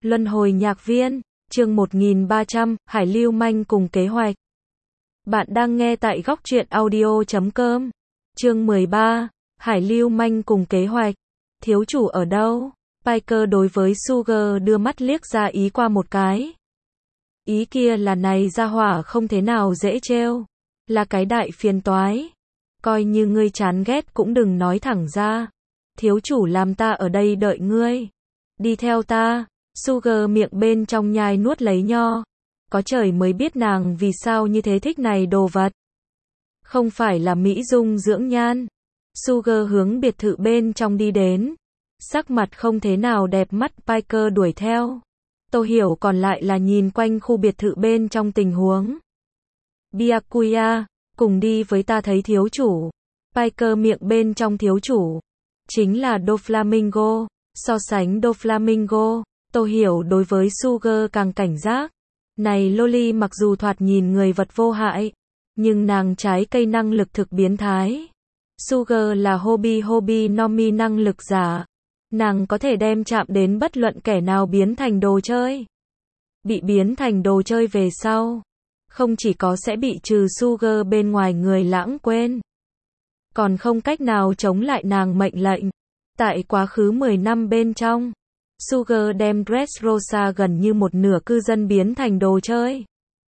Luân hồi nhạc viên, chương 1300, Hải lưu manh cùng kế hoạch. Bạn đang nghe tại góc truyện audio.com. Chương 13, Hải lưu manh cùng kế hoạch. Thiếu chủ ở đâu? Piker đối với Sugar đưa mắt liếc ra ý qua một cái. Ý kia là này ra hỏa không thế nào dễ trêu, là cái đại phiền toái. Coi như ngươi chán ghét cũng đừng nói thẳng ra. Thiếu chủ làm ta ở đây đợi ngươi. Đi theo ta. Sugar miệng bên trong nhai nuốt lấy nho. Có trời mới biết nàng vì sao như thế thích này đồ vật. Không phải là mỹ dung dưỡng nhan. Sugar hướng biệt thự bên trong đi đến. Sắc mặt không thế nào đẹp mắt. Piker đuổi theo. Tô Hiểu còn lại là nhìn quanh khu biệt thự bên trong tình huống. Byakuya, cùng đi với ta thấy thiếu chủ. Piker miệng bên trong thiếu chủ chính là Doflamingo. So sánh Doflamingo, Tô Hiểu đối với Sugar càng cảnh giác. Này Loli mặc dù thoạt nhìn người vật vô hại, nhưng nàng trái cây năng lực thực biến thái. Sugar là hobby nomi năng lực giả. Nàng có thể đem chạm đến bất luận kẻ nào biến thành đồ chơi. Bị biến thành đồ chơi về sau, không chỉ có sẽ bị trừ Sugar bên ngoài người lãng quên, còn không cách nào chống lại nàng mệnh lệnh. Tại quá khứ 10 năm bên trong, Sugar đem Dressrosa gần như một nửa cư dân biến thành đồ chơi.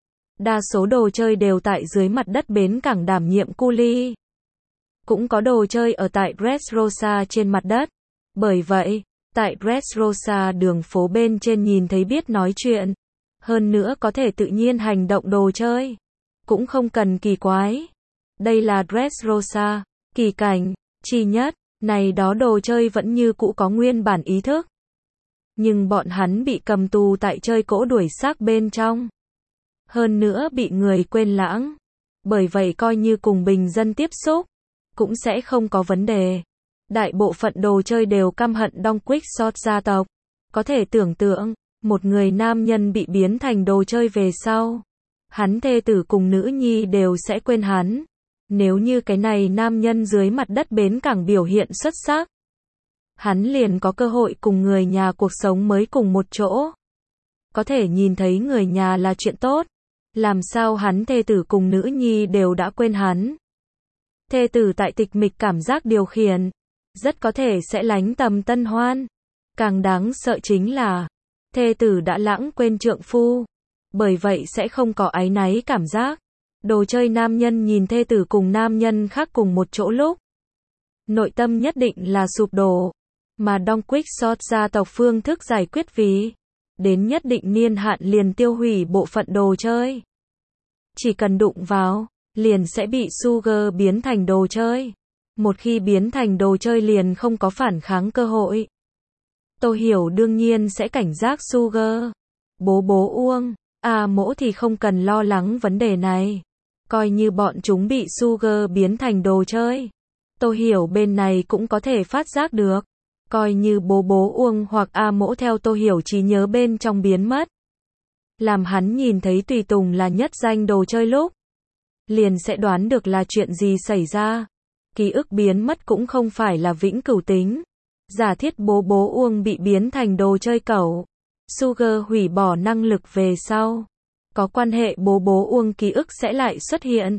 Đa số đồ chơi đều tại dưới mặt đất bến cảng đảm nhiệm cu li. Cũng có đồ chơi ở tại Dressrosa trên mặt đất. Bởi vậy, tại Dressrosa đường phố bên trên nhìn thấy biết nói chuyện. Hơn nữa có thể tự nhiên hành động đồ chơi. Cũng không cần kỳ quái. Đây là Dressrosa. Kỳ cảnh, chi nhất, này đó đồ chơi vẫn như cũ có nguyên bản ý thức. Nhưng bọn hắn bị cầm tù tại chơi cỗ đuổi xác bên trong. Hơn nữa bị người quên lãng. Bởi vậy coi như cùng bình dân tiếp xúc, cũng sẽ không có vấn đề. Đại bộ phận đồ chơi đều căm hận Đông Quick gia tộc. Có thể tưởng tượng, một người nam nhân bị biến thành đồ chơi về sau, hắn thê tử cùng nữ nhi đều sẽ quên hắn. Nếu như cái này nam nhân dưới mặt đất bến cảng biểu hiện xuất sắc, hắn liền có cơ hội cùng người nhà cuộc sống mới cùng một chỗ. Có thể nhìn thấy người nhà là chuyện tốt. Làm sao hắn thê tử cùng nữ nhi đều đã quên hắn. Thê tử tại tịch mịch cảm giác điều khiển, rất có thể sẽ lánh tầm tân hoan. Càng đáng sợ chính là, thê tử đã lãng quên trượng phu. Bởi vậy sẽ không có áy náy cảm giác. Đồ chơi nam nhân nhìn thê tử cùng nam nhân khác cùng một chỗ lúc, nội tâm nhất định là sụp đổ. Mà Đông Quick gia tộc phương thức giải quyết vì đến nhất định niên hạn liền tiêu hủy bộ phận đồ chơi. Chỉ cần đụng vào, liền sẽ bị Sugar biến thành đồ chơi. Một khi biến thành đồ chơi liền không có phản kháng cơ hội. Tô Hiểu đương nhiên sẽ cảnh giác Sugar. Bố Uông, mỗ thì không cần lo lắng vấn đề này. Coi như bọn chúng bị Sugar biến thành đồ chơi, Tô Hiểu bên này cũng có thể phát giác được. Coi như bố Uông hoặc mỗ theo Tô Hiểu trí nhớ bên trong biến mất. Làm hắn nhìn thấy tùy tùng là nhất danh đồ chơi lúc, liền sẽ đoán được là chuyện gì xảy ra. Ký ức biến mất cũng không phải là vĩnh cửu tính. Giả thiết bố Uông bị biến thành đồ chơi cẩu, Sugar hủy bỏ năng lực về sau, có quan hệ bố Uông ký ức sẽ lại xuất hiện.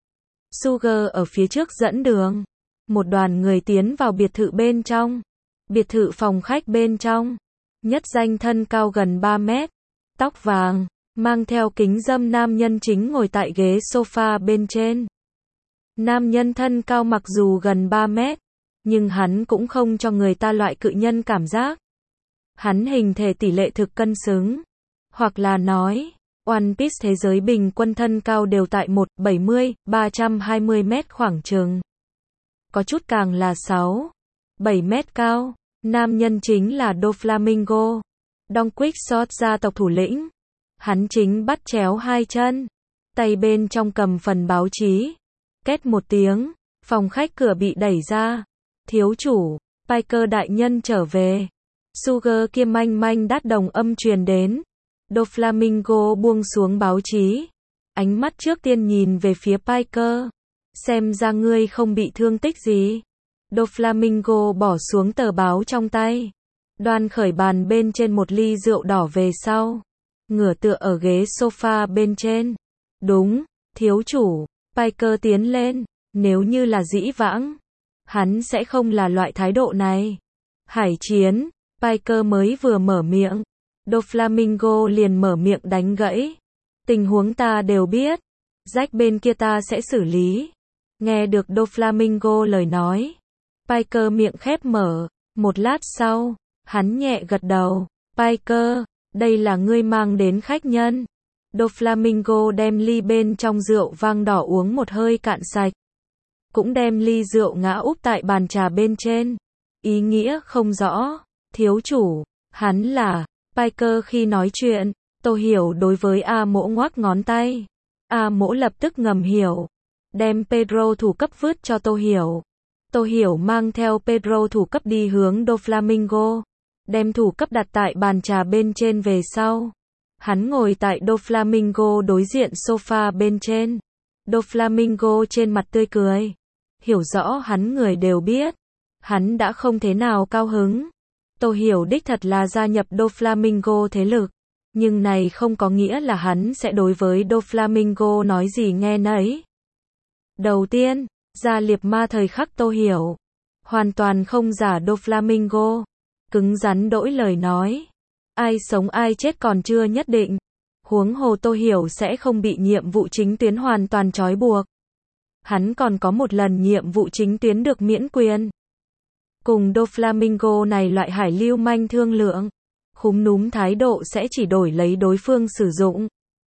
Sugar ở phía trước dẫn đường. Một đoàn người tiến vào biệt thự bên trong. Biệt thự phòng khách bên trong. Nhất danh thân cao gần 3 mét. Tóc vàng, mang theo kính râm nam nhân chính ngồi tại ghế sofa bên trên. Nam nhân thân cao mặc dù gần 3 mét, nhưng hắn cũng không cho người ta loại cự nhân cảm giác. Hắn hình thể tỷ lệ thực cân xứng. Hoặc là nói, One Piece thế giới bình quân thân cao đều tại 1,70, 320 mét khoảng chừng. Có chút càng là 6, 7 mét cao. Nam nhân chính là Doflamingo, Đông Quick gia tộc thủ lĩnh. Hắn chính bắt chéo hai chân, tay bên trong cầm phần báo chí. Két một tiếng, phòng khách cửa bị đẩy ra. Thiếu chủ, Piker đại nhân trở về. Sugar kia manh đát đồng âm truyền đến. Doflamingo buông xuống báo chí. Ánh mắt trước tiên nhìn về phía Piker. Xem ra ngươi không bị thương tích gì. Doflamingo bỏ xuống tờ báo trong tay. Đoan khởi bàn bên trên một ly rượu đỏ về sau. Ngửa tựa ở ghế sofa bên trên. Đúng, thiếu chủ. Piker tiến lên. Nếu như là dĩ vãng, hắn sẽ không là loại thái độ này. Hải chiến. Piker mới vừa mở miệng. Doflamingo liền mở miệng đánh gãy. Tình huống ta đều biết. Jack bên kia ta sẽ xử lý. Nghe được Doflamingo lời nói. Piker miệng khép mở. Một lát sau, hắn nhẹ gật đầu. Piker, đây là ngươi mang đến khách nhân. Doflamingo đem ly bên trong rượu vang đỏ uống một hơi cạn sạch. Cũng đem ly rượu ngã úp tại bàn trà bên trên. Ý nghĩa không rõ. Thiếu chủ, hắn là Piker khi nói chuyện. Tô Hiểu đối với A Mỗ ngoắc ngón tay. A Mỗ lập tức ngầm hiểu. Đem Pedro thủ cấp vứt cho Tô Hiểu. Tô Hiểu mang theo Pedro thủ cấp đi hướng Doflamingo. Đem thủ cấp đặt tại bàn trà bên trên về sau. Hắn ngồi tại Doflamingo đối diện sofa bên trên. Doflamingo trên mặt tươi cười. Hiểu rõ hắn người đều biết. Hắn đã không thế nào cao hứng. Tô Hiểu đích thật là gia nhập Doflamingo thế lực. Nhưng này không có nghĩa là hắn sẽ đối với Doflamingo nói gì nghe nấy. Đầu tiên, gia liệp ma thời khắc Tô Hiểu. Hoàn toàn không giả Doflamingo. Cứng rắn đỗi lời nói. Ai sống ai chết còn chưa nhất định. Huống hồ Tô Hiểu sẽ không bị nhiệm vụ chính tuyến hoàn toàn trói buộc. Hắn còn có một lần nhiệm vụ chính tuyến được miễn quyền. Cùng Doflamingo này loại hải lưu manh thương lượng. Khúm núm thái độ sẽ chỉ đổi lấy đối phương sử dụng.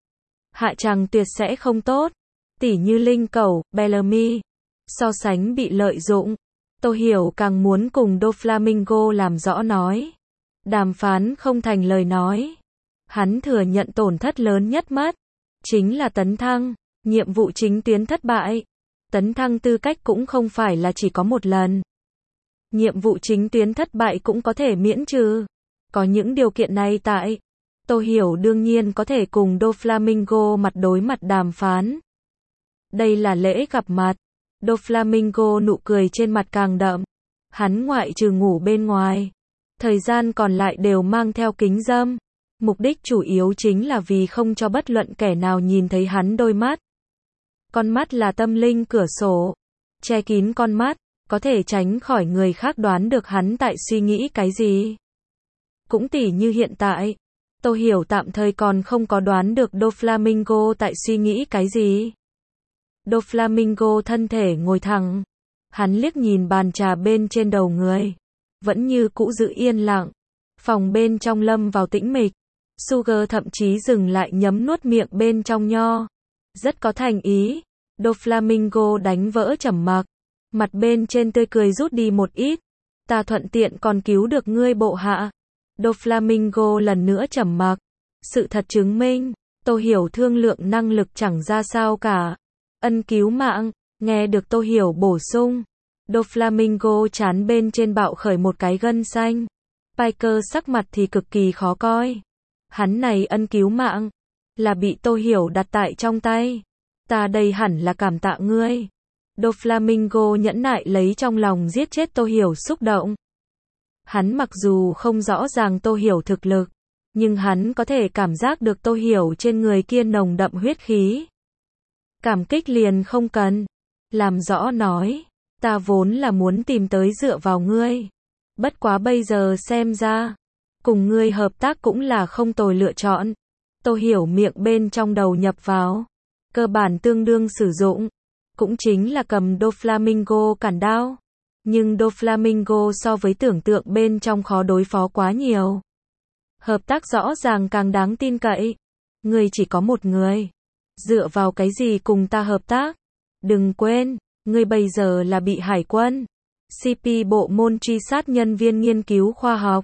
Hạ tràng tuyệt sẽ không tốt. Tỉ như Linh Cẩu, Bellamy. So sánh bị lợi dụng. Tô Hiểu càng muốn cùng Doflamingo làm rõ nói. Đàm phán không thành lời nói. Hắn thừa nhận tổn thất lớn nhất mắt. Chính là tấn thăng. Nhiệm vụ chính tuyến thất bại. Tấn thăng tư cách cũng không phải là chỉ có một lần. Nhiệm vụ chính tuyến thất bại cũng có thể miễn trừ. Có những điều kiện này tại. Tô Hiểu đương nhiên có thể cùng Doflamingo mặt đối mặt đàm phán. Đây là lễ gặp mặt. Doflamingo nụ cười trên mặt càng đậm. Hắn ngoại trừ ngủ bên ngoài. Thời gian còn lại đều mang theo kính râm. Mục đích chủ yếu chính là vì không cho bất luận kẻ nào nhìn thấy hắn đôi mắt. Con mắt là tâm linh cửa sổ. Che kín con mắt, có thể tránh khỏi người khác đoán được hắn tại suy nghĩ cái gì. Cũng tỉ như hiện tại, Tô Hiểu tạm thời còn không có đoán được Doflamingo tại suy nghĩ cái gì. Doflamingo thân thể ngồi thẳng. Hắn liếc nhìn bàn trà bên trên đầu người. Vẫn như cũ giữ yên lặng. Phòng bên trong lâm vào tĩnh mịch. Sugar thậm chí dừng lại nhấm nuốt miệng bên trong nho. Rất có thành ý. Doflamingo đánh vỡ trầm mặc. Mặt bên trên tươi cười rút đi một ít. Ta thuận tiện còn cứu được ngươi bộ hạ. Doflamingo lần nữa trầm mặc. Sự thật chứng minh, Tô Hiểu thương lượng năng lực chẳng ra sao cả. Ân cứu mạng, nghe được Tô Hiểu bổ sung. Doflamingo chán bên trên bạo khởi một cái gân xanh. Piker sắc mặt thì cực kỳ khó coi. Hắn này ân cứu mạng, là bị Tô Hiểu đặt tại trong tay. Ta đây hẳn là cảm tạ ngươi. Doflamingo nhẫn nại lấy trong lòng giết chết Tô Hiểu xúc động. Hắn mặc dù không rõ ràng Tô Hiểu thực lực, nhưng hắn có thể cảm giác được Tô Hiểu trên người kia nồng đậm huyết khí. Cảm kích liền không cần. Làm rõ nói, ta vốn là muốn tìm tới dựa vào ngươi. Bất quá bây giờ xem ra, cùng ngươi hợp tác cũng là không tồi lựa chọn. Tô Hiểu miệng bên trong đầu nhập vào. Cơ bản tương đương sử dụng. Cũng chính là cầm Doflamingo cản đao. Nhưng Doflamingo so với tưởng tượng bên trong khó đối phó quá nhiều. Hợp tác rõ ràng càng đáng tin cậy. Ngươi chỉ có một người. Dựa vào cái gì cùng ta hợp tác? Đừng quên, ngươi bây giờ là bị hải quân. CP bộ môn truy sát nhân viên nghiên cứu khoa học.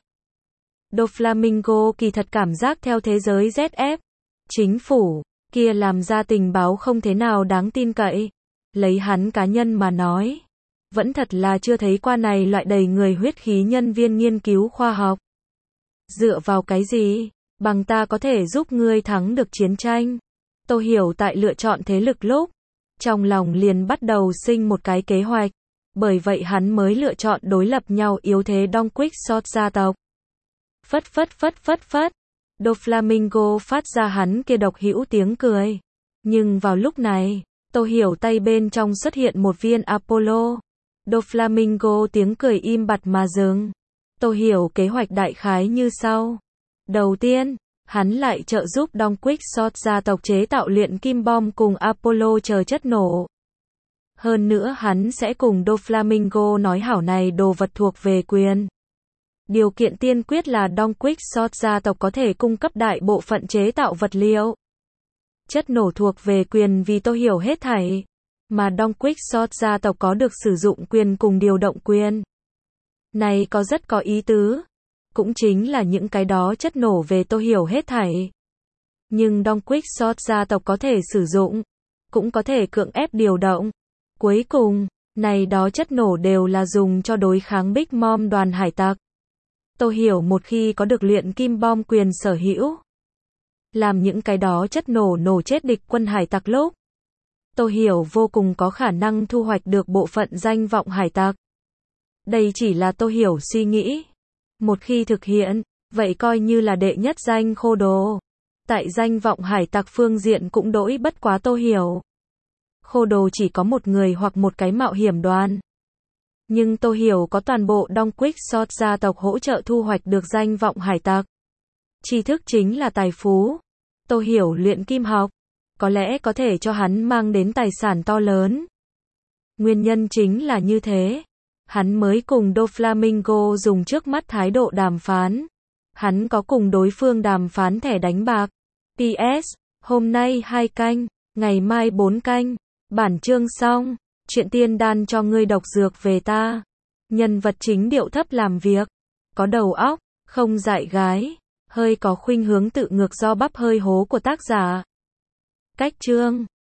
Doflamingo kỳ thật cảm giác theo thế giới ZF. Chính phủ, kia làm ra tình báo không thế nào đáng tin cậy. Lấy hắn cá nhân mà nói. Vẫn thật là chưa thấy qua này loại đầy người huyết khí nhân viên nghiên cứu khoa học. Dựa vào cái gì? Bằng ta có thể giúp ngươi thắng được chiến tranh. Tô Hiểu tại lựa chọn thế lực lúc. Trong lòng liền bắt đầu sinh một cái kế hoạch. Bởi vậy hắn mới lựa chọn đối lập nhau yếu thế Don Quixote gia tộc. Phất phất phất phất phất. Doflamingo phát ra hắn kia độc hữu tiếng cười. Nhưng vào lúc này, Tô Hiểu tay bên trong xuất hiện một viên Apollo. Doflamingo tiếng cười im bặt mà dừng. Tô Hiểu kế hoạch đại khái như sau. Đầu tiên, hắn lại trợ giúp Don Quixote gia tộc chế tạo luyện kim bom cùng Apollo chờ chất nổ. Hơn nữa hắn sẽ cùng Doflamingo nói hảo này đồ vật thuộc về quyền. Điều kiện tiên quyết là Don Quixote gia tộc có thể cung cấp đại bộ phận chế tạo vật liệu. Chất nổ thuộc về quyền vì Tô Hiểu hết thảy. Mà Don Quixote gia tộc có được sử dụng quyền cùng điều động quyền. Này có rất có ý tứ. Cũng chính là những cái đó chất nổ về Tô Hiểu hết thảy. Nhưng Don Quixote gia tộc có thể sử dụng. Cũng có thể cưỡng ép điều động. Cuối cùng, này đó chất nổ đều là dùng cho đối kháng Big Mom đoàn hải tặc. Tô Hiểu một khi có được luyện kim bom quyền sở hữu. Làm những cái đó chất nổ nổ chết địch quân hải tặc lúc. Tô Hiểu vô cùng có khả năng thu hoạch được bộ phận danh vọng hải tặc. Đây chỉ là Tô Hiểu suy nghĩ. Một khi thực hiện, vậy coi như là đệ nhất danh khô đồ. Tại danh vọng hải tặc phương diện cũng đỗi bất quá Tô Hiểu. Khô đồ chỉ có một người hoặc một cái mạo hiểm đoàn. Nhưng Tô Hiểu có toàn bộ Don Quixote gia tộc hỗ trợ thu hoạch được danh vọng hải tặc. Tri thức chính là tài phú. Tô Hiểu luyện kim học, có lẽ có thể cho hắn mang đến tài sản to lớn. Nguyên nhân chính là như thế. Hắn mới cùng Doflamingo dùng trước mắt thái độ đàm phán. Hắn có cùng đối phương đàm phán thẻ đánh bạc. PS, hôm nay 2 canh, ngày mai 4 canh. Bản chương xong. Chuyện tiên đan cho ngươi độc dược về ta. Nhân vật chính điệu thấp làm việc. Có đầu óc, không dại gái. Hơi có khuynh hướng tự ngược do bắp hơi hố của tác giả. Cách chương